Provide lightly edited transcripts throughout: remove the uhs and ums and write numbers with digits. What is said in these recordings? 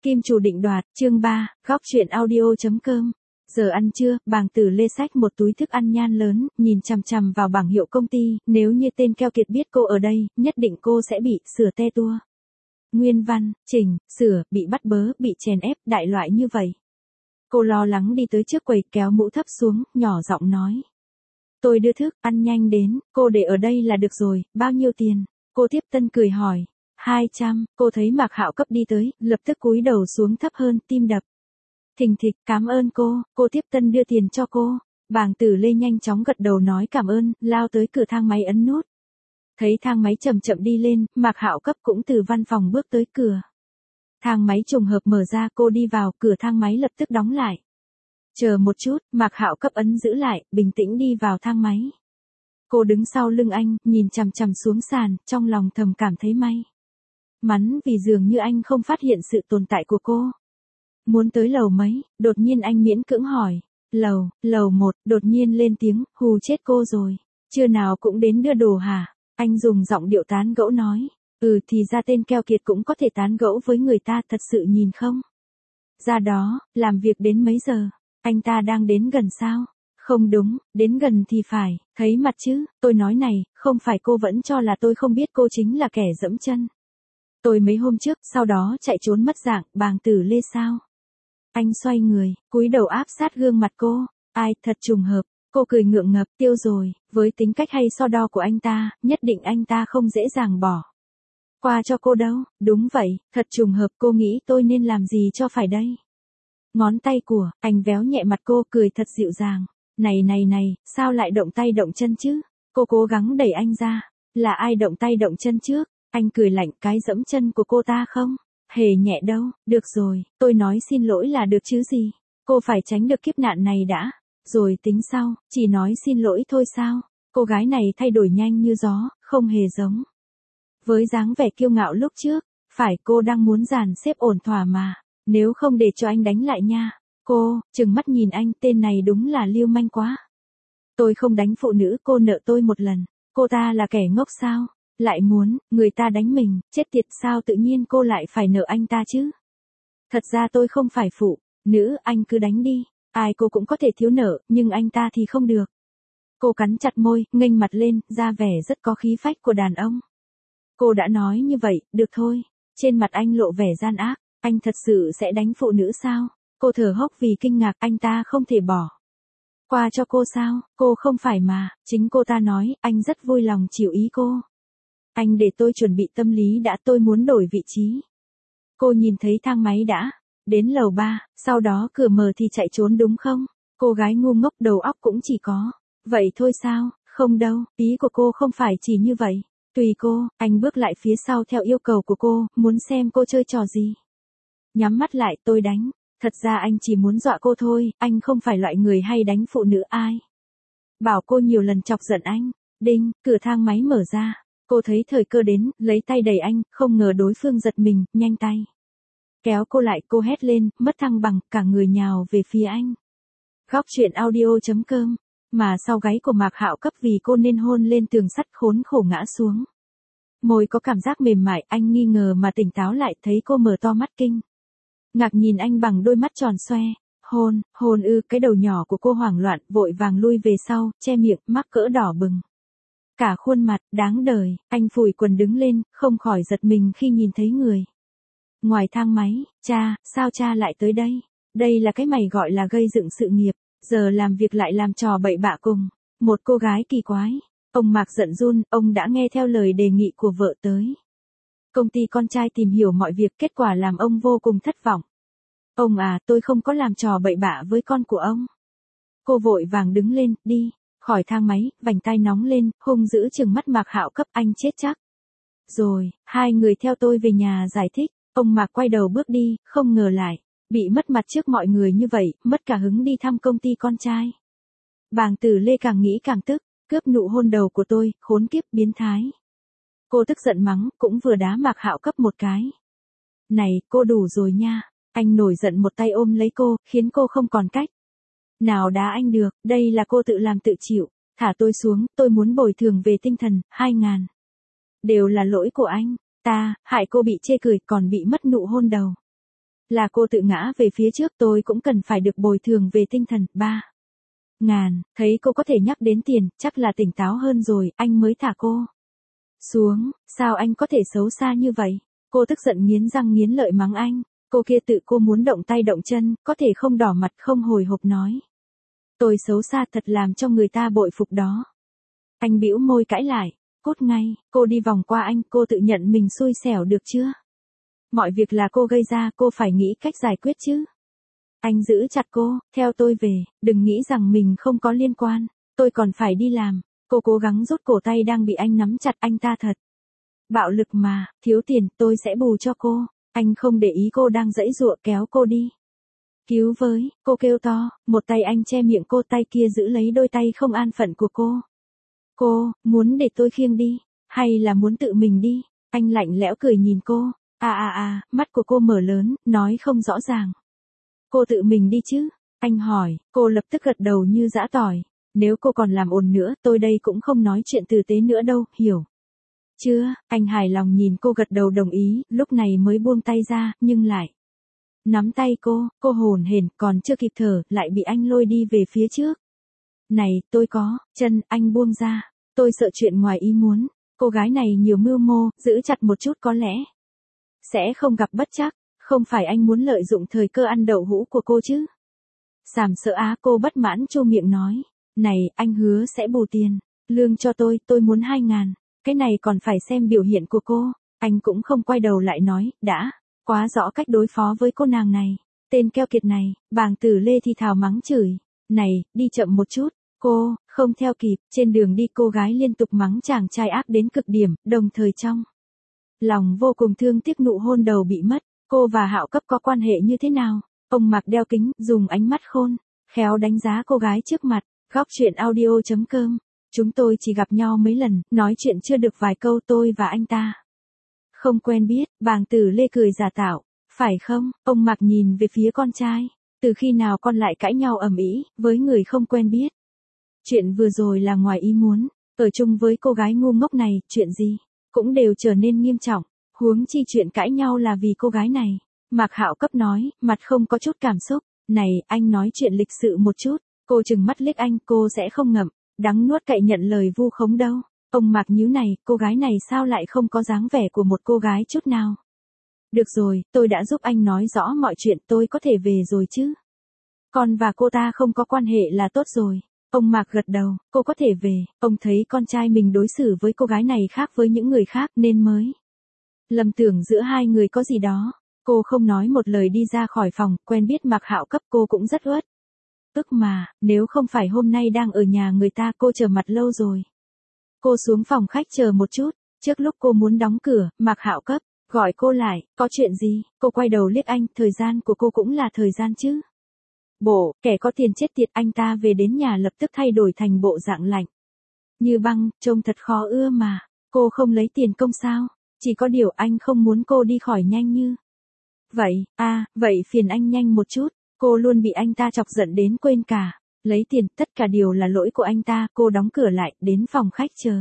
Kim chủ định đoạt, chương 3, góc chuyện audio.com. Giờ ăn trưa, Bàng Tử Lê xách một túi thức ăn nhan lớn, nhìn chằm chằm vào bảng hiệu công ty, nếu như tên keo kiệt biết cô ở đây, nhất định cô sẽ bị sửa te tua. Nguyên văn, chỉnh, sửa, bị bắt bớ, bị chèn ép, đại loại như vậy. Cô lo lắng đi tới trước quầy, kéo mũ thấp xuống, nhỏ giọng nói. Tôi đưa thức ăn nhanh đến, cô để ở đây là được rồi, bao nhiêu tiền? Cô tiếp tân cười hỏi. 200, cô thấy Mạc Hạo Cấp đi tới, lập tức cúi đầu xuống thấp hơn, tim đập. Thình thịch, cảm ơn cô tiếp tân đưa tiền cho cô. Bàng Tử Lê nhanh chóng gật đầu nói cảm ơn, lao tới cửa thang máy ấn nút. Thấy thang máy chậm chậm đi lên, Mạc Hạo Cấp cũng từ văn phòng bước tới cửa. Thang máy trùng hợp mở ra, cô đi vào, cửa thang máy lập tức đóng lại. Chờ một chút, Mạc Hạo Cấp ấn giữ lại, bình tĩnh đi vào thang máy. Cô đứng sau lưng anh, nhìn chằm chằm xuống sàn, trong lòng thầm cảm thấy may mắn vì dường như anh không phát hiện sự tồn tại của cô. Muốn tới lầu mấy, đột nhiên anh miễn cưỡng hỏi. Lầu 1, đột nhiên lên tiếng, hù chết cô rồi. Trưa nào cũng đến đưa đồ hả? Anh dùng giọng điệu tán gẫu nói. Thì ra tên keo kiệt cũng có thể tán gẫu với người ta, thật sự nhìn không? Ra đó, làm việc đến mấy giờ? Anh ta đang đến gần sao? Không đúng, đến gần thì phải, thấy mặt chứ, tôi nói này, không phải cô vẫn cho là tôi không biết cô chính là kẻ dẫm chân. Tôi mấy hôm trước, sau đó chạy trốn mất dạng, Bàng Tử Lê sao? Anh xoay người, cúi đầu áp sát gương mặt cô, ai, thật trùng hợp, cô cười ngượng ngập, tiêu rồi, với tính cách hay so đo của anh ta, nhất định anh ta không dễ dàng bỏ qua cho cô đâu, đúng vậy, thật trùng hợp, cô nghĩ tôi nên làm gì cho phải đây? Ngón tay của, anh véo nhẹ mặt cô, cười thật dịu dàng, này, sao lại động tay động chân chứ? Cô cố gắng đẩy anh ra, là ai động tay động chân trước? Anh cười lạnh, cái dẫm chân của cô ta không? Hề nhẹ đâu, được rồi, tôi nói xin lỗi là được chứ gì? Cô phải tránh được kiếp nạn này đã, rồi tính sau, chỉ nói xin lỗi thôi sao? Cô gái này thay đổi nhanh như gió, không hề giống với dáng vẻ kiêu ngạo lúc trước, phải cô đang muốn dàn xếp ổn thỏa mà, nếu không để cho anh đánh lại nha. Cô, trừng mắt nhìn anh, tên này đúng là lưu manh quá. Tôi không đánh phụ nữ, cô nợ tôi một lần, cô ta là kẻ ngốc sao? Lại muốn, người ta đánh mình, chết tiệt sao tự nhiên cô lại phải nợ anh ta chứ? Thật ra tôi không phải phụ nữ, anh cứ đánh đi, ai cô cũng có thể thiếu nợ, nhưng anh ta thì không được. Cô cắn chặt môi, nghênh mặt lên, ra vẻ rất có khí phách của đàn ông. Cô đã nói như vậy, được thôi. Trên mặt anh lộ vẻ gian ác, anh thật sự sẽ đánh phụ nữ sao? Cô thở hốc vì kinh ngạc, anh ta không thể bỏ qua cho cô sao? Cô không phải mà, chính cô ta nói, anh rất vui lòng chiều ý cô. Anh để tôi chuẩn bị tâm lý đã, tôi muốn đổi vị trí. Cô nhìn thấy thang máy đã, đến lầu 3, sau đó cửa mở thì chạy trốn đúng không? Cô gái ngu ngốc đầu óc cũng chỉ có vậy thôi sao? Không đâu, ý của cô không phải chỉ như vậy. Tùy cô, anh bước lại phía sau theo yêu cầu của cô, muốn xem cô chơi trò gì. Nhắm mắt lại, tôi đánh. Thật ra anh chỉ muốn dọa cô thôi, anh không phải loại người hay đánh phụ nữ ai. Bảo cô nhiều lần chọc giận anh. Đinh, cửa thang máy mở ra. Cô thấy thời cơ đến, lấy tay đẩy anh, không ngờ đối phương giật mình, nhanh tay kéo cô lại, cô hét lên, mất thăng bằng, cả người nhào về phía anh. Góc chuyện audio.com. Mà sau gáy của Mạc Hạo Cấp vì cô nên hôn lên tường sắt, khốn khổ ngã xuống. Môi có cảm giác mềm mại, anh nghi ngờ mà tỉnh táo lại, thấy cô mở to mắt kinh ngạc nhìn anh bằng đôi mắt tròn xoe. Hôn cái đầu nhỏ của cô hoảng loạn, vội vàng lui về sau, che miệng, mắc cỡ đỏ bừng cả khuôn mặt, đáng đời. Anh phủi quần đứng lên, không khỏi giật mình khi nhìn thấy người ngoài thang máy. Cha, sao cha lại tới đây? Đây là cái mày gọi là gây dựng sự nghiệp, giờ làm việc lại làm trò bậy bạ cùng một cô gái kỳ quái. Ông Mạc giận run, ông đã nghe theo lời đề nghị của vợ tới công ty con trai tìm hiểu mọi việc, kết quả làm ông vô cùng thất vọng. Ông à, tôi không có làm trò bậy bạ với con của ông. Cô vội vàng đứng lên, đi khỏi thang máy, vành tai nóng lên, hung dữ trừng mắt Mạc Hạo Cấp, anh chết chắc rồi, hai người theo tôi về nhà giải thích. Ông Mạc quay đầu bước đi, không ngờ lại bị mất mặt trước mọi người như vậy, mất cả hứng đi thăm công ty con trai. Bàng Tử Lê càng nghĩ càng tức, cướp nụ hôn đầu của tôi, khốn kiếp biến thái. Cô tức giận mắng, cũng vừa đá Mạc Hạo Cấp một cái. Này, cô đủ rồi nha. Anh nổi giận một tay ôm lấy cô, khiến cô không còn cách nào đá anh được, đây là cô tự làm tự chịu. Thả tôi xuống, tôi muốn bồi thường về tinh thần, 2.000. Đều là lỗi của anh, hại cô bị chê cười, còn bị mất nụ hôn đầu. Là cô tự ngã về phía trước, tôi cũng cần phải được bồi thường về tinh thần. 3.000, thấy cô có thể nhắc đến tiền, chắc là tỉnh táo hơn rồi, anh mới thả cô xuống. Sao anh có thể xấu xa như vậy? Cô tức giận nghiến răng nghiến lợi mắng anh. Cô kia tự cô muốn động tay động chân, có thể không đỏ mặt không hồi hộp nói. Tôi xấu xa thật làm cho người ta bội phục đó. Anh bĩu môi cãi lại. Cút ngay, cô đi vòng qua anh, cô tự nhận mình xui xẻo được chưa? Mọi việc là cô gây ra, cô phải nghĩ cách giải quyết chứ. Anh giữ chặt cô, theo tôi về, đừng nghĩ rằng mình không có liên quan, tôi còn phải đi làm. Cô cố gắng rút cổ tay đang bị anh nắm chặt, anh ta thật bạo lực mà, thiếu tiền, tôi sẽ bù cho cô. Anh không để ý cô đang giãy giụa, kéo cô đi. Cứu với, cô kêu to, một tay anh che miệng cô, tay kia giữ lấy đôi tay không an phận của cô. Cô, muốn để tôi khiêng đi, hay là muốn tự mình đi? Anh lạnh lẽo cười nhìn cô. Mắt của cô mở lớn, nói không rõ ràng. Cô tự mình đi chứ? Anh hỏi, cô lập tức gật đầu như giã tỏi. Nếu cô còn làm ồn nữa, tôi đây cũng không nói chuyện tử tế nữa đâu, hiểu chưa? Anh hài lòng nhìn cô gật đầu đồng ý, lúc này mới buông tay ra, nhưng lại nắm tay cô hồn hển, còn chưa kịp thở, lại bị anh lôi đi về phía trước. Này, tôi có chân, anh buông ra. Tôi sợ chuyện ngoài ý muốn. Cô gái này nhiều mưu mô, giữ chặt một chút có lẽ sẽ không gặp bất trắc. Không phải anh muốn lợi dụng thời cơ ăn đậu hũ của cô chứ? Sàm sỡ á, cô bất mãn chu miệng nói. Này, anh hứa sẽ bù tiền lương cho tôi muốn 2.000. Cái này còn phải xem biểu hiện của cô. Anh cũng không quay đầu lại nói, đã quá rõ cách đối phó với cô nàng này. Tên keo kiệt này, Bàng Tử Lê thì thào mắng chửi. Này, đi chậm một chút. Cô, không theo kịp, trên đường đi cô gái liên tục mắng chàng trai ác đến cực điểm, đồng thời trong lòng vô cùng thương tiếc nụ hôn đầu bị mất. Cô và Hạo Cấp có quan hệ như thế nào? Ông Mạc đeo kính, dùng ánh mắt khôn khéo đánh giá cô gái trước mặt. Góc truyện audio.com. Chúng tôi chỉ gặp nhau mấy lần, nói chuyện chưa được vài câu, tôi và anh ta không quen biết. Bàng Tử Lê cười giả tạo. Phải không? Ông Mạc nhìn về phía con trai. Từ khi nào con lại cãi nhau ầm ĩ với người không quen biết? Chuyện vừa rồi là ngoài ý muốn. Ở chung với cô gái ngu ngốc này, chuyện gì cũng đều trở nên nghiêm trọng. Huống chi chuyện cãi nhau là vì cô gái này. Mạc Hạo Cấp nói, mặt không có chút cảm xúc. Này, anh nói chuyện lịch sự một chút. Cô trừng mắt liếc anh, cô sẽ không ngậm đắng nuốt cậy nhận lời vu khống đâu. Ông Mạc nhíu này, cô gái này sao lại không có dáng vẻ của một cô gái chút nào. Được rồi, tôi đã giúp anh nói rõ mọi chuyện, tôi có thể về rồi chứ. Con và cô ta không có quan hệ là tốt rồi. Ông Mạc gật đầu, cô có thể về. Ông thấy con trai mình đối xử với cô gái này khác với những người khác nên mới lầm tưởng giữa hai người có gì đó. Cô không nói một lời đi ra khỏi phòng, quen biết Mạc Hạo Cấp cô cũng rất uất ức mà, nếu không phải hôm nay đang ở nhà người ta cô chờ mặt lâu rồi. Cô xuống phòng khách chờ một chút, trước lúc cô muốn đóng cửa, Mạc Hạo Cấp gọi cô lại, có chuyện gì? Cô quay đầu liếc anh, thời gian của cô cũng là thời gian chứ. Bộ, kẻ có tiền chết tiệt, anh ta về đến nhà lập tức thay đổi thành bộ dạng lạnh như băng, trông thật khó ưa mà. Cô không lấy tiền công sao? Chỉ có điều anh không muốn cô đi khỏi nhanh như vậy. Vậy phiền anh nhanh một chút. Cô luôn bị anh ta chọc giận đến quên cả lấy tiền, tất cả đều là lỗi của anh ta. Cô đóng cửa lại, đến phòng khách chờ.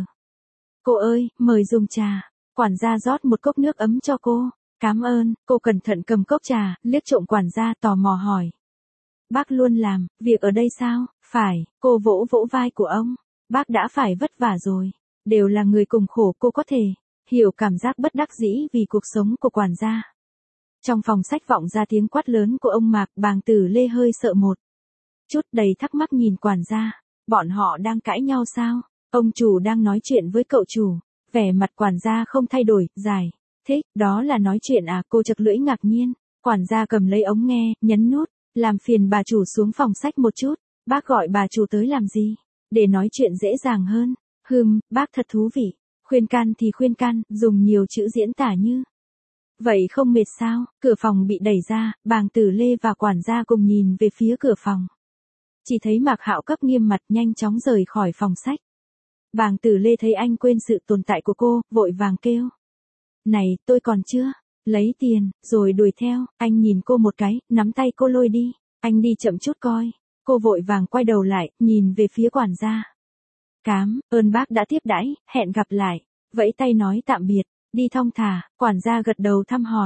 Cô ơi, mời dùng trà. Quản gia rót một cốc nước ấm cho cô. Cảm ơn. Cô cẩn thận cầm cốc trà, liếc trộm quản gia, tò mò hỏi. Bác luôn làm việc ở đây sao? Phải. Cô vỗ vỗ vai của ông. Bác đã phải vất vả rồi. Đều là người cùng khổ, cô có thể hiểu cảm giác bất đắc dĩ vì cuộc sống của quản gia. Trong phòng sách vọng ra tiếng quát lớn của ông Mạc. Bàng Tử Lê hơi sợ một chút, đầy thắc mắc nhìn quản gia. Bọn họ đang cãi nhau sao? Ông chủ đang nói chuyện với cậu chủ. Vẻ mặt quản gia không thay đổi, dài. Thế, đó là nói chuyện à? Cô chật lưỡi ngạc nhiên. Quản gia cầm lấy ống nghe, nhấn nút. Làm phiền bà chủ xuống phòng sách một chút. Bác gọi bà chủ tới làm gì? Để nói chuyện dễ dàng hơn. Bác thật thú vị. Khuyên can thì khuyên can, dùng nhiều chữ diễn tả như vậy không mệt sao? Cửa phòng bị đẩy ra, Bàng Tử Lê và quản gia cùng nhìn về phía cửa phòng. Chỉ thấy Mạc Hạo Cấp nghiêm mặt nhanh chóng rời khỏi phòng sách. Bàng Tử Lê thấy anh quên sự tồn tại của cô, vội vàng kêu. Này, tôi còn chưa lấy tiền, rồi đuổi theo. Anh nhìn cô một cái, nắm tay cô lôi đi. Anh đi chậm chút coi. Cô vội vàng quay đầu lại, nhìn về phía quản gia. Cảm ơn bác đã tiếp đãi, hẹn gặp lại. Vẫy tay nói tạm biệt, đi thong thả. Quản gia gật đầu thăm hỏi.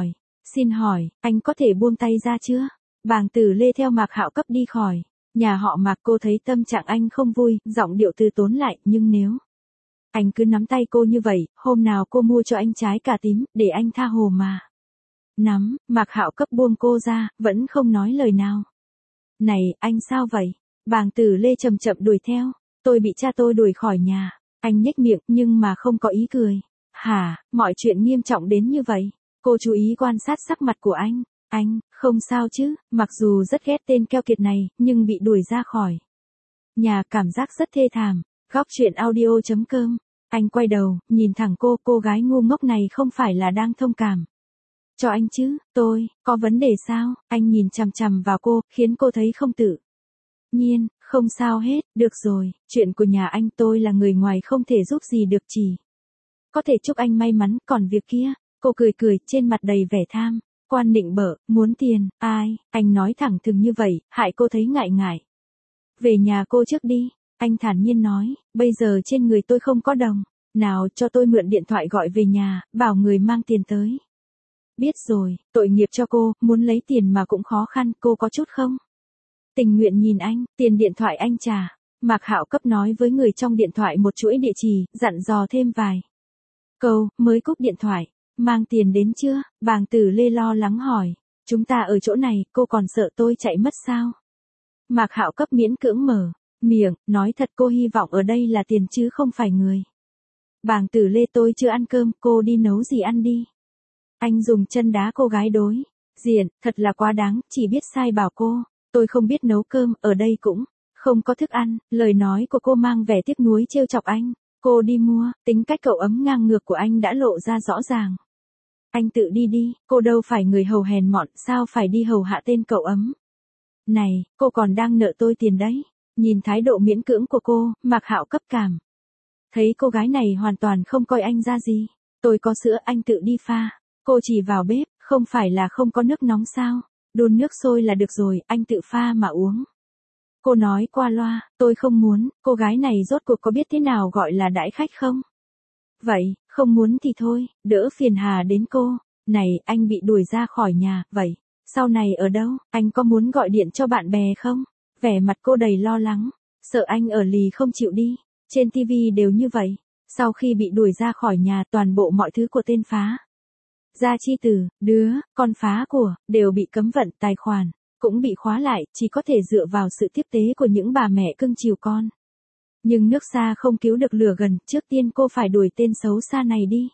Xin hỏi, anh có thể buông tay ra chưa? Bàng Tử Lê theo Mạc Hạo cấp đi khỏi. Nhà họ Mạc, cô thấy tâm trạng anh không vui, giọng điệu từ tốn lại, nhưng nếu anh cứ nắm tay cô như vậy, hôm nào cô mua cho anh trái cà tím, để anh tha hồ mà. Nắm, Mạc Hạo cấp buông cô ra, vẫn không nói lời nào. Này, anh sao vậy? Bàng Tử Lê chậm chậm đuổi theo. Tôi bị cha tôi đuổi khỏi nhà. Anh nhếch miệng nhưng mà không có ý cười. Hả, mọi chuyện nghiêm trọng đến như vậy? Cô chú ý quan sát sắc mặt của anh. Anh, không sao chứ, mặc dù rất ghét tên keo kiệt này, nhưng bị đuổi ra khỏi nhà cảm giác rất thê thảm. Góc chuyện audio.com. Anh quay đầu, nhìn thẳng cô gái ngu ngốc này không phải là đang thông cảm cho anh chứ? Tôi, có vấn đề sao? Anh nhìn chằm chằm vào cô, khiến cô thấy không tự nhiên, không sao hết, được rồi, chuyện của nhà anh tôi là người ngoài không thể giúp gì được, chỉ có thể chúc anh may mắn, còn việc kia, cô cười, trên mặt đầy vẻ tham, quan nịnh bợ, muốn tiền, ai, anh nói thẳng thừng như vậy, hại cô thấy ngại. Về nhà cô trước đi, anh thản nhiên nói, bây giờ trên người tôi không có đồng, nào cho tôi mượn điện thoại gọi về nhà, bảo người mang tiền tới. Biết rồi, tội nghiệp cho cô, muốn lấy tiền mà cũng khó khăn, cô có chút không tình nguyện nhìn anh, tiền điện thoại anh trả. Mạc Hạo cấp nói với người trong điện thoại một chuỗi địa chỉ, dặn dò thêm vài câu, mới cúp điện thoại. Mang tiền đến chưa? Bàng Tử Lê lo lắng hỏi. Chúng ta ở chỗ này, cô còn sợ tôi chạy mất sao? Mạc Hạo cấp miễn cưỡng mở miệng, nói thật cô hy vọng ở đây là tiền chứ không phải người. Bàng Tử Lê, tôi chưa ăn cơm, cô đi nấu gì ăn đi. Anh dùng chân đá cô gái đối diện, thật là quá đáng, chỉ biết sai bảo cô. Tôi không biết nấu cơm, ở đây cũng không có thức ăn. Lời nói của cô mang vẻ tiếc nuối trêu chọc anh. Cô đi mua, tính cách cậu ấm ngang ngược của anh đã lộ ra rõ ràng. Anh tự đi đi, cô đâu phải người hầu hèn mọn, sao phải đi hầu hạ tên cậu ấm. Này, cô còn đang nợ tôi tiền đấy. Nhìn thái độ miễn cưỡng của cô, Mạc Hạo cấp cảm thấy cô gái này hoàn toàn không coi anh ra gì. Tôi có sữa, anh tự đi pha. Cô chỉ vào bếp, không phải là không có nước nóng sao? Đun nước sôi là được rồi, anh tự pha mà uống. Cô nói qua loa, tôi không muốn, cô gái này rốt cuộc có biết thế nào gọi là đãi khách không? Vậy, không muốn thì thôi, đỡ phiền hà đến cô. Này, anh bị đuổi ra khỏi nhà, vậy, sau này ở đâu, anh có muốn gọi điện cho bạn bè không? Vẻ mặt cô đầy lo lắng, sợ anh ở lì không chịu đi, trên TV đều như vậy. Sau khi bị đuổi ra khỏi nhà, toàn bộ mọi thứ của tên phá gia chi tử, đứa, con phá của, đều bị cấm vận, tài khoản cũng bị khóa lại, chỉ có thể dựa vào sự tiếp tế của những bà mẹ cưng chiều con. Nhưng nước xa không cứu được lửa gần, trước tiên cô phải đuổi tên xấu xa này đi.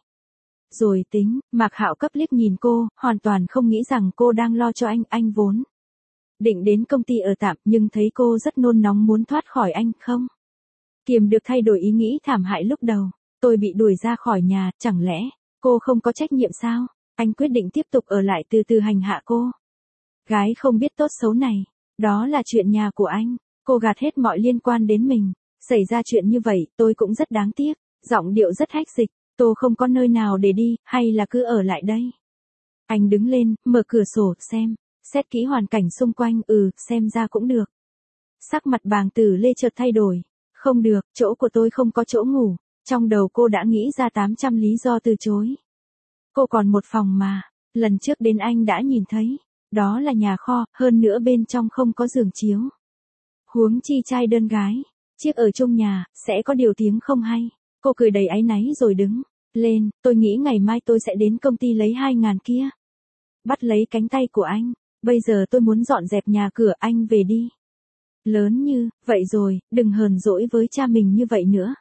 Rồi tính, Mạc Hạo cấp liếc nhìn cô, hoàn toàn không nghĩ rằng cô đang lo cho anh vốn định đến công ty ở tạm, nhưng thấy cô rất nôn nóng muốn thoát khỏi anh, không kiềm được thay đổi ý nghĩ thảm hại lúc đầu. Tôi bị đuổi ra khỏi nhà, chẳng lẽ cô không có trách nhiệm sao? Anh quyết định tiếp tục ở lại từ từ hành hạ cô gái không biết tốt xấu này. Đó là chuyện nhà của anh. Cô gạt hết mọi liên quan đến mình. Xảy ra chuyện như vậy, tôi cũng rất đáng tiếc. Giọng điệu rất hách dịch. Tôi không có nơi nào để đi, hay là cứ ở lại đây? Anh đứng lên, mở cửa sổ, xét kỹ hoàn cảnh xung quanh, xem ra cũng được. Sắc mặt Bàng Tử Lê chợt thay đổi. Không được, chỗ của tôi không có chỗ ngủ. Trong đầu cô đã nghĩ ra 800 lý do từ chối. Cô còn một phòng mà, lần trước đến anh đã nhìn thấy. Đó là nhà kho, hơn nữa bên trong không có giường chiếu. Huống chi trai đơn gái, chiếc ở chung nhà, sẽ có điều tiếng không hay. Cô cười đầy áy náy rồi đứng lên, tôi nghĩ ngày mai tôi sẽ đến công ty lấy 2.000 kia. Bắt lấy cánh tay của anh, bây giờ tôi muốn dọn dẹp nhà cửa, anh về đi. Lớn như, vậy rồi, đừng hờn dỗi với cha mình như vậy nữa.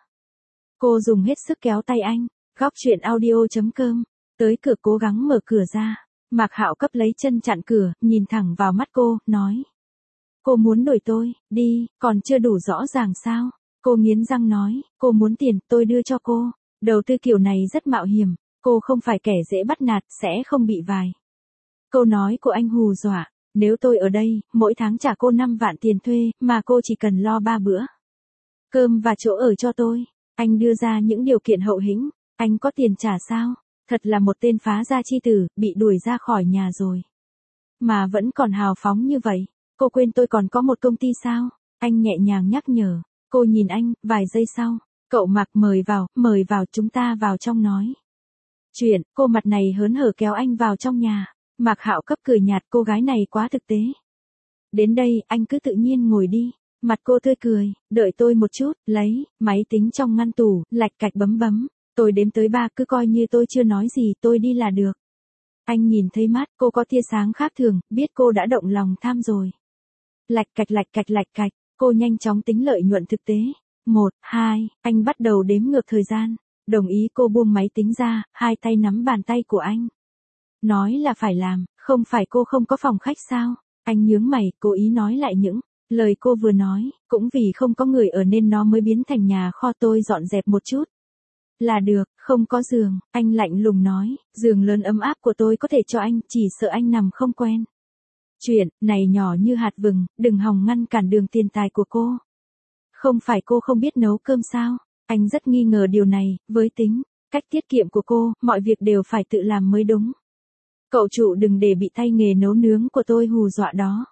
Cô dùng hết sức kéo tay anh, góc chuyện audio.com, tới cửa cố gắng mở cửa ra. Mạc Hạo cấp lấy chân chặn cửa, nhìn thẳng vào mắt cô, nói. Cô muốn đuổi tôi, đi, còn chưa đủ rõ ràng sao? Cô nghiến răng nói, cô muốn tiền, tôi đưa cho cô. Đầu tư kiểu này rất mạo hiểm, cô không phải kẻ dễ bắt nạt, sẽ không bị vài câu nói của anh hù dọa. Nếu tôi ở đây, mỗi tháng trả cô 5 vạn tiền thuê, mà cô chỉ cần lo 3 bữa cơm và chỗ ở cho tôi. Anh đưa ra những điều kiện hậu hĩnh, anh có tiền trả sao? Thật là một tên phá gia chi tử, bị đuổi ra khỏi nhà rồi mà vẫn còn hào phóng như vậy. Cô quên tôi còn có một công ty sao? Anh nhẹ nhàng nhắc nhở. Cô nhìn anh, vài giây sau, cậu Mạc mời vào, chúng ta vào trong nói chuyện. Cô mặt này hớn hở kéo anh vào trong nhà. Mạc Hạo Cấp cười nhạt, cô gái này quá thực tế. Đến đây, anh cứ tự nhiên ngồi đi. Mặt cô tươi cười, đợi tôi một chút, lấy máy tính trong ngăn tủ, lạch cạch bấm bấm. Tôi đếm tới 3, cứ coi như tôi chưa nói gì, tôi đi là được. Anh nhìn thấy mắt cô có tia sáng khác thường, biết cô đã động lòng tham rồi. Lạch cạch lạch cạch lạch cạch, cô nhanh chóng tính lợi nhuận thực tế. 1, 2, anh bắt đầu đếm ngược thời gian. Đồng ý, cô buông máy tính ra, hai tay nắm bàn tay của anh. Nói là phải làm, không phải cô không có phòng khách sao? Anh nhướng mày, cố ý nói lại những lời cô vừa nói, cũng vì không có người ở nên nó mới biến thành nhà kho, tôi dọn dẹp một chút. Là được, không có giường, anh lạnh lùng nói, giường lớn ấm áp của tôi có thể cho anh, chỉ sợ anh nằm không quen. Chuyện này nhỏ như hạt vừng, đừng hòng ngăn cản đường tiền tài của cô. Không phải cô không biết nấu cơm sao? Anh rất nghi ngờ điều này, với tính cách tiết kiệm của cô, mọi việc đều phải tự làm mới đúng. Cậu chủ đừng để bị tay nghề nấu nướng của tôi hù dọa đó.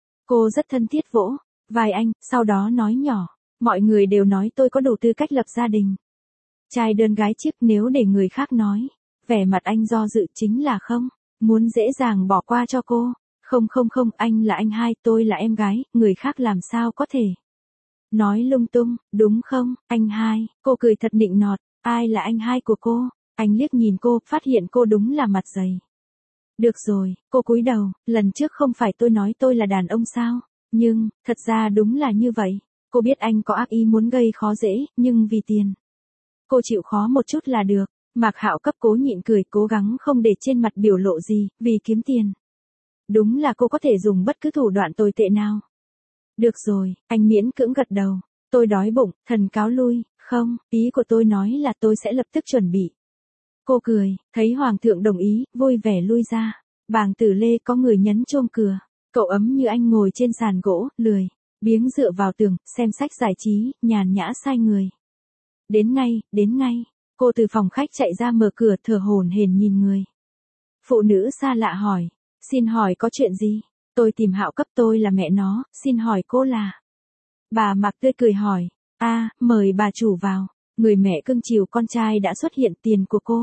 Cô rất thân thiết vỗ vai anh, sau đó nói nhỏ, mọi người đều nói tôi có đủ tư cách lập gia đình. Trai đơn gái chiếc, nếu để người khác nói. Vẻ mặt anh do dự, chính là không muốn dễ dàng bỏ qua cho cô. Không không không, anh là anh hai, tôi là em gái, người khác làm sao có thể nói lung tung, đúng không, anh hai? Cô cười thật nịnh nọt, ai là anh hai của cô? Anh liếc nhìn cô, phát hiện cô đúng là mặt dày. Được rồi, cô cúi đầu, lần trước không phải tôi nói tôi là đàn ông sao? Nhưng, thật ra đúng là như vậy. Cô biết anh có ác ý muốn gây khó dễ, nhưng vì tiền. Cô chịu khó một chút là được. Mạc Hạo Cấp cố nhịn cười, cố gắng không để trên mặt biểu lộ gì, vì kiếm tiền. Đúng là cô có thể dùng bất cứ thủ đoạn tồi tệ nào. Được rồi, anh miễn cưỡng gật đầu. Tôi đói bụng, thần cáo lui. Không, ý của tôi nói là tôi sẽ lập tức chuẩn bị. Cô cười, thấy Hoàng thượng đồng ý, vui vẻ lui ra. Bàng Tử Lê có người nhấn chuông cửa. Cậu ấm như anh ngồi trên sàn gỗ, lười biếng dựa vào tường, xem sách giải trí, nhàn nhã sai người. Đến ngay, đến ngay. Cô từ phòng khách chạy ra mở cửa, thở hổn hển nhìn người phụ nữ xa lạ hỏi, xin hỏi có chuyện gì? Tôi tìm Hạo Cấp, tôi là mẹ nó, xin hỏi cô là? Bà Mạc tươi cười hỏi, mời bà chủ vào. Người mẹ cưng chiều con trai đã xuất hiện, tiền của cô.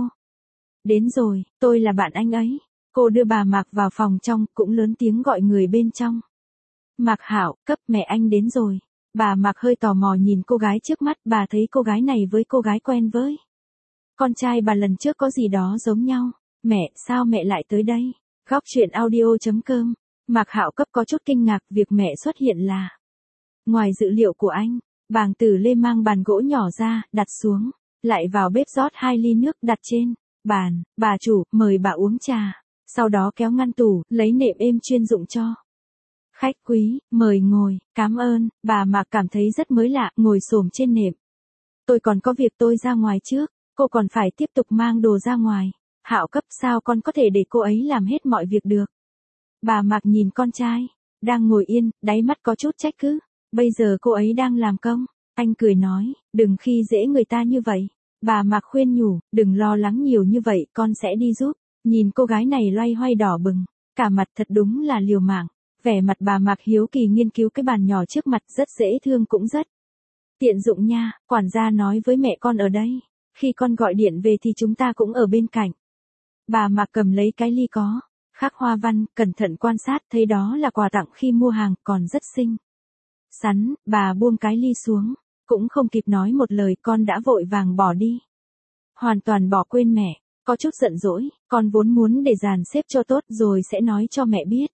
Đến rồi, tôi là bạn anh ấy. Cô đưa bà Mạc vào phòng trong, cũng lớn tiếng gọi người bên trong. Mạc Hạo Cấp, mẹ anh đến rồi. Bà Mạc hơi tò mò nhìn cô gái trước mắt, bà thấy cô gái này với cô gái quen với con trai bà lần trước có gì đó giống nhau. Mẹ, sao mẹ lại tới đây? Góc truyện audio.com. Mạc Hạo Cấp có chút kinh ngạc, việc mẹ xuất hiện là ngoài dự liệu của anh. Bàng Tử Lê mang bàn gỗ nhỏ ra, đặt xuống, lại vào bếp rót 2 ly nước đặt trên bàn. Bà chủ, mời bà uống trà. Sau đó kéo ngăn tủ, lấy nệm êm chuyên dụng cho khách quý, mời ngồi, cảm ơn. Bà Mạc cảm thấy rất mới lạ, ngồi xổm trên nệm. Tôi còn có việc, tôi ra ngoài trước. Cô còn phải tiếp tục mang đồ ra ngoài. Hạo Cấp, sao con có thể để cô ấy làm hết mọi việc được? Bà Mạc nhìn con trai đang ngồi yên, đáy mắt có chút trách cứ. Bây giờ cô ấy đang làm công. Anh cười nói, đừng khi dễ người ta như vậy. Bà Mạc khuyên nhủ, đừng lo lắng nhiều như vậy, con sẽ đi giúp. Nhìn cô gái này loay hoay đỏ bừng, cả mặt thật đúng là liều mạng. Vẻ mặt bà Mạc hiếu kỳ nghiên cứu cái bàn nhỏ trước mặt, rất dễ thương cũng rất tiện dụng nha. Quản gia nói với mẹ con ở đây, khi con gọi điện về thì chúng ta cũng ở bên cạnh. Bà Mạc cầm lấy cái ly có khắc hoa văn, cẩn thận quan sát, thấy đó là quà tặng khi mua hàng, còn rất xinh xắn. Bà buông cái ly xuống, cũng không kịp nói một lời, con đã vội vàng bỏ đi. Hoàn toàn bỏ quên mẹ, có chút giận dỗi, con vốn muốn để dàn xếp cho tốt rồi sẽ nói cho mẹ biết.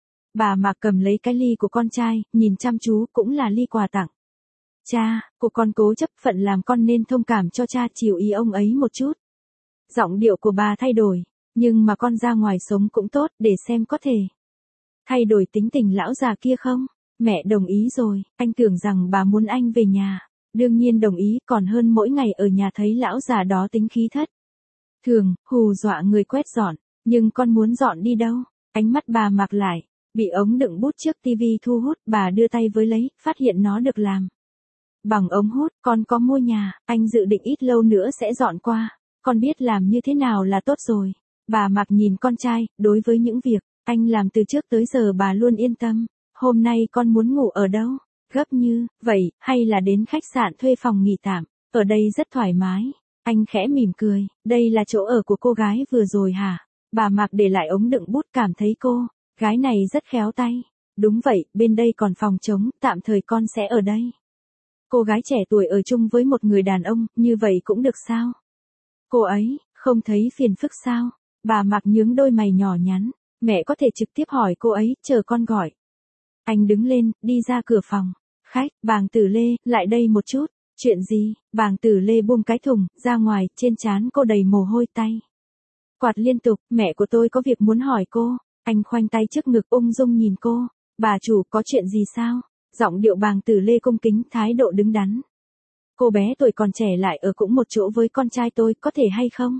Bà Mạc cầm lấy cái ly của con trai, nhìn chăm chú, cũng là ly quà tặng. Cha, của con cố chấp, phận làm con nên thông cảm cho cha, chiều ý ông ấy một chút. Giọng điệu của bà thay đổi, nhưng mà con ra ngoài sống cũng tốt, để xem có thể thay đổi tính tình lão già kia không. Mẹ đồng ý rồi, anh tưởng rằng bà muốn anh về nhà. Đương nhiên đồng ý, còn hơn mỗi ngày ở nhà thấy lão già đó tính khí thất thường, hù dọa người quét dọn. Nhưng con muốn dọn đi đâu? Ánh mắt bà Mạc lại bị ống đựng bút trước tivi thu hút, bà đưa tay với lấy, phát hiện nó được làm bằng ống hút. Con có mua nhà, anh dự định ít lâu nữa sẽ dọn qua. Con biết làm như thế nào là tốt rồi. Bà Mạc nhìn con trai, đối với những việc anh làm từ trước tới giờ bà luôn yên tâm. Hôm nay con muốn ngủ ở đâu? Gấp như vậy, hay là đến khách sạn thuê phòng nghỉ tạm? Ở đây rất thoải mái. Anh khẽ mỉm cười, đây là chỗ ở của cô gái vừa rồi hả? Bà Mạc để lại ống đựng bút, cảm thấy cô gái này rất khéo tay. Đúng vậy, bên đây còn phòng trống, tạm thời con sẽ ở đây. Cô gái trẻ tuổi ở chung với một người đàn ông, như vậy cũng được sao? Cô ấy, không thấy phiền phức sao? Bà Mạc nhướng đôi mày nhỏ nhắn. Mẹ có thể trực tiếp hỏi cô ấy, chờ con gọi. Anh đứng lên, đi ra cửa phòng. Khách, Bàng Tử Lê, lại đây một chút. Chuyện gì? Bàng Tử Lê buông cái thùng, ra ngoài, trên trán cô đầy mồ hôi tay. Quạt liên tục, mẹ của tôi có việc muốn hỏi cô. Anh khoanh tay trước ngực ung dung nhìn cô. Bà chủ, có chuyện gì sao? Giọng điệu Bàng Tử Lê cung kính, thái độ đứng đắn. Cô bé tuổi còn trẻ lại ở cũng một chỗ với con trai tôi, có thể hay không?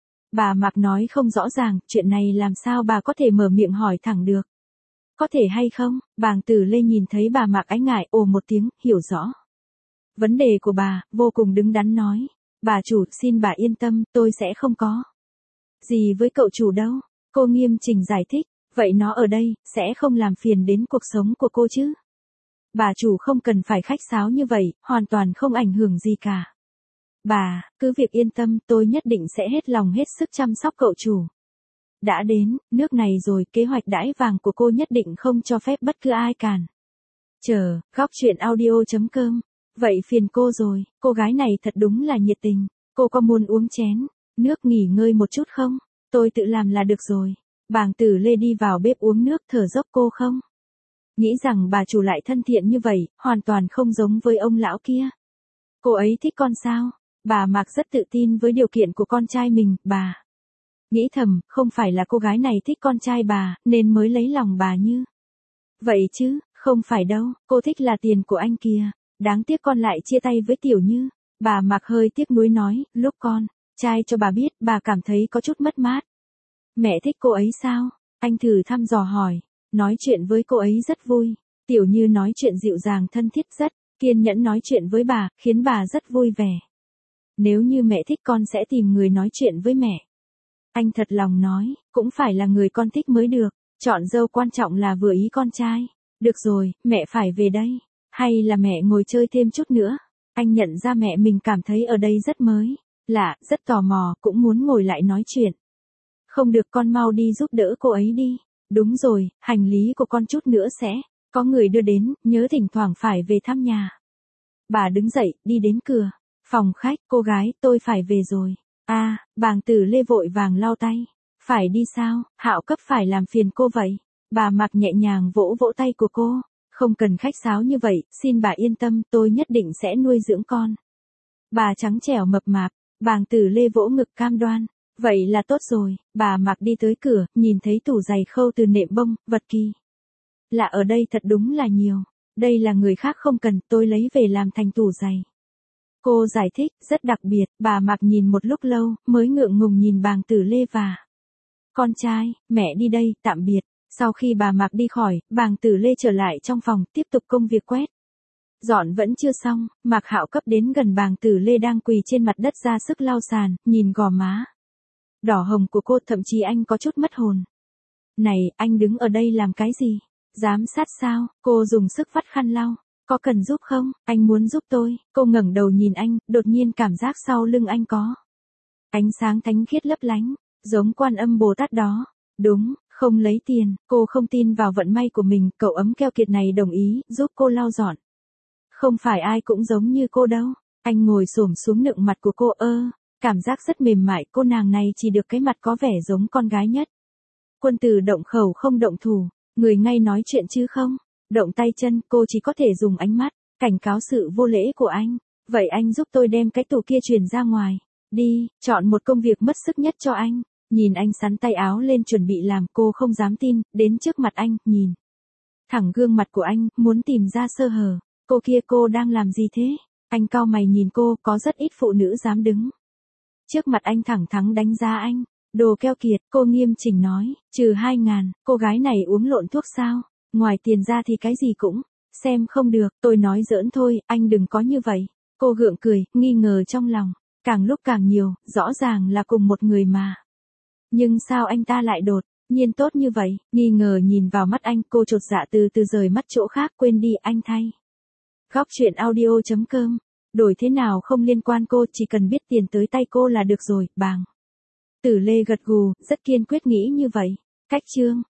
Bà Mạc nói không rõ ràng, chuyện này làm sao bà có thể mở miệng hỏi thẳng được. Có thể hay không? Bàng Tử Lê nhìn thấy bà Mạc ái ngại, ồ một tiếng, hiểu rõ. Vấn đề của bà, vô cùng đứng đắn nói. Bà chủ, xin bà yên tâm, tôi sẽ không có gì với cậu chủ đâu. Cô nghiêm chỉnh giải thích, vậy nó ở đây, sẽ không làm phiền đến cuộc sống của cô chứ. Bà chủ không cần phải khách sáo như vậy, hoàn toàn không ảnh hưởng gì cả. Bà, cứ việc yên tâm, tôi nhất định sẽ hết lòng hết sức chăm sóc cậu chủ. Đã đến, nước này rồi, kế hoạch đãi vàng của cô nhất định không cho phép bất cứ ai cản. Chờ, góc chuyện audio.com. Vậy phiền cô rồi, cô gái này thật đúng là nhiệt tình. Cô có muốn uống chén nước nghỉ ngơi một chút không? Tôi tự làm là được rồi. Bàng Tử Lê đi vào bếp uống nước, thở dốc cô không nghĩ rằng bà chủ lại thân thiện như vậy, hoàn toàn không giống với ông lão kia. Cô ấy thích con sao? Bà Mạc rất tự tin với điều kiện của con trai mình, bà nghĩ thầm, không phải là cô gái này thích con trai bà, nên mới lấy lòng bà như vậy chứ, không phải đâu, cô thích là tiền của anh kìa. Đáng tiếc con lại chia tay với Tiểu Như. Bà Mạc hơi tiếc nuối nói, lúc con trai cho bà biết, bà cảm thấy có chút mất mát. Mẹ thích cô ấy sao? Anh thử thăm dò hỏi. Nói chuyện với cô ấy rất vui. Tiểu Như nói chuyện dịu dàng thân thiết, rất kiên nhẫn nói chuyện với bà, khiến bà rất vui vẻ. Nếu như mẹ thích con sẽ tìm người nói chuyện với mẹ. Anh thật lòng nói, cũng phải là người con thích mới được. Chọn dâu quan trọng là vừa ý con trai. Được rồi, mẹ phải về đây. Hay là mẹ ngồi chơi thêm chút nữa? Anh nhận ra mẹ mình cảm thấy ở đây rất mới, lạ, rất tò mò, cũng muốn ngồi lại nói chuyện. Không được, con mau đi giúp đỡ cô ấy đi. Đúng rồi, hành lý của con chút nữa sẽ có người đưa đến, nhớ thỉnh thoảng phải về thăm nhà. Bà đứng dậy, đi đến cửa phòng khách, cô gái, tôi phải về rồi. Bàng Tử Lê vội vàng lau tay. Phải đi sao, Hạo Cấp phải làm phiền cô vậy. Bà Mạc nhẹ nhàng vỗ vỗ tay của cô. Không cần khách sáo như vậy, xin bà yên tâm, tôi nhất định sẽ nuôi dưỡng con. Bà trắng trẻo mập mạp, Bàng Tử Lê vỗ ngực cam đoan. Vậy là tốt rồi, bà Mạc đi tới cửa, nhìn thấy tủ giày khâu từ nệm bông, vật kỳ lạ ở đây thật đúng là nhiều. Đây là người khác không cần, tôi lấy về làm thành tủ giày. Cô giải thích, rất đặc biệt, bà Mạc nhìn một lúc lâu, mới ngượng ngùng nhìn Bàng Tử Lê và con trai, mẹ đi đây, tạm biệt. Sau khi bà Mạc đi khỏi, Bàng Tử Lê trở lại trong phòng, tiếp tục công việc quét dọn vẫn chưa xong, Mạc Hạo Cấp đến gần Bàng Tử Lê đang quỳ trên mặt đất ra sức lau sàn, nhìn gò má đỏ hồng của cô, thậm chí anh có chút mất hồn. Này, anh đứng ở đây làm cái gì? Giám sát sao? Cô dùng sức vắt khăn lau. Có cần giúp không? Anh muốn giúp tôi. Cô ngẩng đầu nhìn anh, đột nhiên cảm giác sau lưng anh có ánh sáng thánh khiết lấp lánh, giống Quan Âm Bồ Tát đó. Đúng, không lấy tiền, cô không tin vào vận may của mình, cậu ấm keo kiệt này đồng ý giúp cô lau dọn. Không phải ai cũng giống như cô đâu. Anh ngồi xổm xuống nựng mặt của cô, cảm giác rất mềm mại, cô nàng này chỉ được cái mặt có vẻ giống con gái nhất. Quân tử động khẩu không động thủ, người ngay nói chuyện chứ không động tay chân, cô chỉ có thể dùng ánh mắt cảnh cáo sự vô lễ của anh. Vậy anh giúp tôi đem cái tủ kia chuyển ra ngoài đi, chọn một công việc mất sức nhất cho anh. Nhìn anh xắn tay áo lên chuẩn bị làm, cô không dám tin, đến trước mặt anh, nhìn thẳng gương mặt của anh, muốn tìm ra sơ hở. Cô kia, cô đang làm gì thế? Anh cau mày nhìn cô, có rất ít phụ nữ dám đứng trước mặt anh thẳng thắn đánh giá anh. Đồ keo kiệt, cô nghiêm chỉnh nói, trừ 2.000, cô gái này uống lộn thuốc sao? Ngoài tiền ra thì cái gì cũng xem không được, tôi nói giỡn thôi, anh đừng có như vậy. Cô gượng cười, nghi ngờ trong lòng càng lúc càng nhiều, rõ ràng là cùng một người mà. Nhưng sao anh ta lại đột nhiên tốt như vậy? Nghi ngờ nhìn vào mắt anh, cô chột dạ từ từ rời mắt chỗ khác, quên đi, anh thay. Góc chuyện audio.com. Đổi thế nào không liên quan, cô chỉ cần biết tiền tới tay cô là được rồi, Bàng Tử Lê gật gù, rất kiên quyết nghĩ như vậy. Cách chương